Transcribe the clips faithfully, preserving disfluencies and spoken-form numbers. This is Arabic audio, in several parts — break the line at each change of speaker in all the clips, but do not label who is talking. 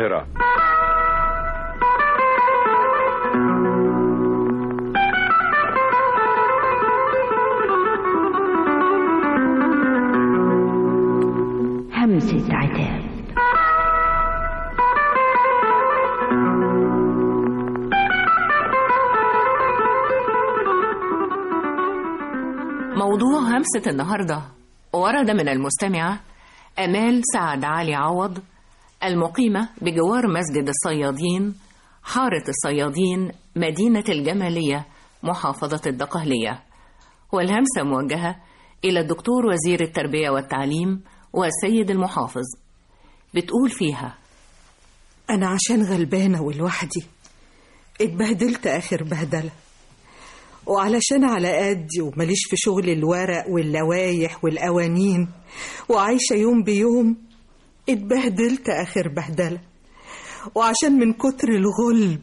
القاهرة.
همسة عتاب.
موضوع همسة النهاردة ورد من المستمعة أمال سعد علي عوض، المقيمة بجوار مسجد الصيادين، حارة الصيادين، مدينة الجمالية، محافظة الدقهلية. والهمسة موجهة إلى الدكتور وزير التربية والتعليم والسيد المحافظ. بتقول فيها:
أنا عشان غلبانة ولوحدي اتبهدلت آخر بهدلة، وعلشان على قدي ومليش في شغل الورق واللوايح والقوانين وعايشة يوم بيوم اتبهدلت آخر بهدلة، وعشان من كتر الغلب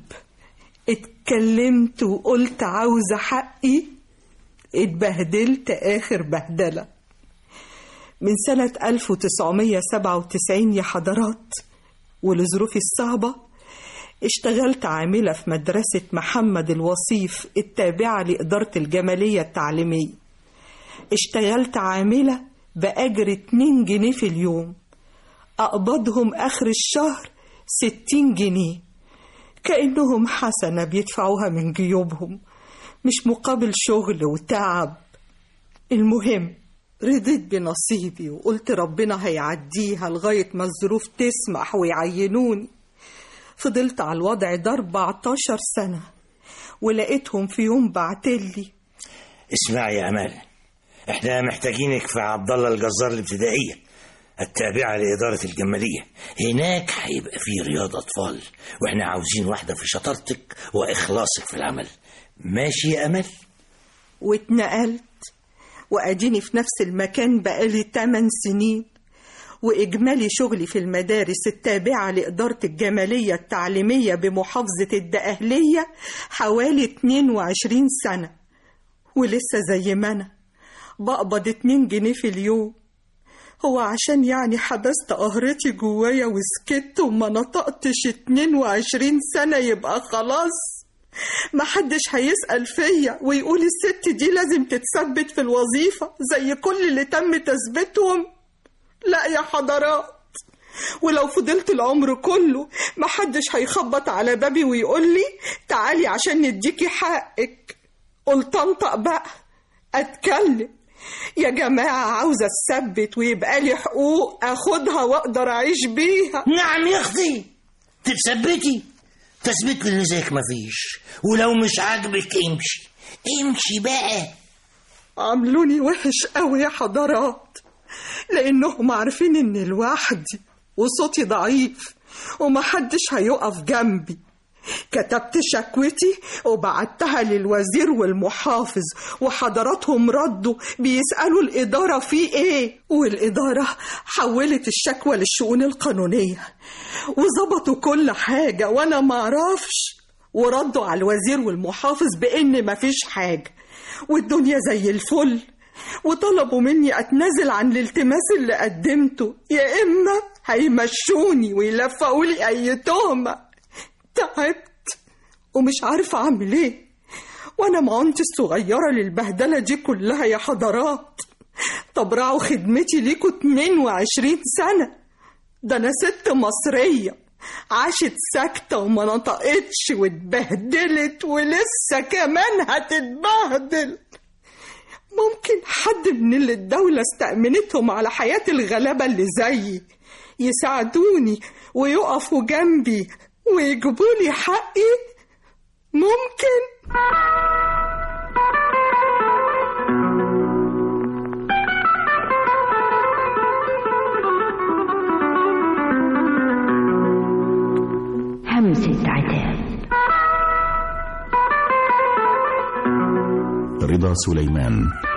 اتكلمت وقلت عاوزة حقي اتبهدلت آخر بهدلة. من سنة ألف وتسعمية سبعة وتسعين يا حضرات، ولظروفي الصعبة اشتغلت عاملة في مدرسة محمد الوصيف التابعة لإدارة الجمالية التعليمية. اشتغلت عاملة بأجر اتنين جنيه في اليوم، أقبضهم آخر الشهر ستين جنيه، كأنهم حسنة بيدفعوها من جيوبهم، مش مقابل شغل وتعب. المهم رضيت بنصيبي وقلت ربنا هيعديها لغاية ما الظروف تسمح ويعينوني. فضلت على الوضع ده أربعتاشر سنة، ولقيتهم في يوم بعتلي:
اسمعي يا أمال، احنا محتاجينك في عبد الله الجزار الابتدائية التابعة لإدارة الجمالية. هناك هيبقى في رياض أطفال، واحنا عاوزين واحدة في شطارتك وإخلاصك في العمل. ماشي يا أمل؟
واتنقلت وأديني في نفس المكان بقالي تمن سنين، وإجمالي شغلي في المدارس التابعة لإدارة الجمالية التعليمية بمحافظة الدقهلية حوالي اتنين وعشرين سنة، ولسه زي ما أنا بقبض اتنين جنيه في اليوم. هو عشان يعني حبست قهرتي جوايا وسكت وما نطقتش اتنين وعشرين سنة يبقى خلاص محدش هيسأل فيا ويقول الست دي لازم تتثبت في الوظيفة زي كل اللي تم تثبيتهم؟ لا يا حضرات، ولو فضلت العمر كله محدش هيخبط على بابي ويقول لي تعالي عشان نديكي حقك. قلت انطق بقى اتكلم يا جماعة، عاوزة اتثبت ويبقى لي حقوق اخدها واقدر اعيش بيها.
نعم يا اختي، تتثبتي؟ تثبت اللي زيك مفيش، ولو مش عاجبك امشي امشي بقى.
عملوني وحش قوي يا حضرات، لانهم عارفين اني لوحدي وصوتي ضعيف ومحدش هيقف جنبي. كتبت شكوتي وبعتها للوزير والمحافظ، وحضراتهم ردوا بيسألوا الإدارة في إيه، والإدارة حولت الشكوى للشؤون القانونية وظبطوا كل حاجة وأنا معرفش، وردوا على الوزير والمحافظ بإن مفيش حاجة والدنيا زي الفل، وطلبوا مني أتنازل عن الالتماس اللي قدمته، يا إما هيمشوني ويلفقوا لي أي تهمة. تعبت ومش عارفة أعمل إيه، وأنا معنتي الصغيرة للبهدلة دي كلها يا حضرات. طب راعوا خدمتي ليكوا اتنين وعشرين سنة، ده أنا ست مصرية عاشت ساكتة وما نطقتش واتبهدلت ولسه كمان هتتبهدل. ممكن حد من اللي الدولة استأمنتهم على حياة الغلابة اللي زيي يساعدوني ويقفوا جنبي ويجيبولي حقي؟ ممكن؟
همسة عتاب.
رضا سليمان.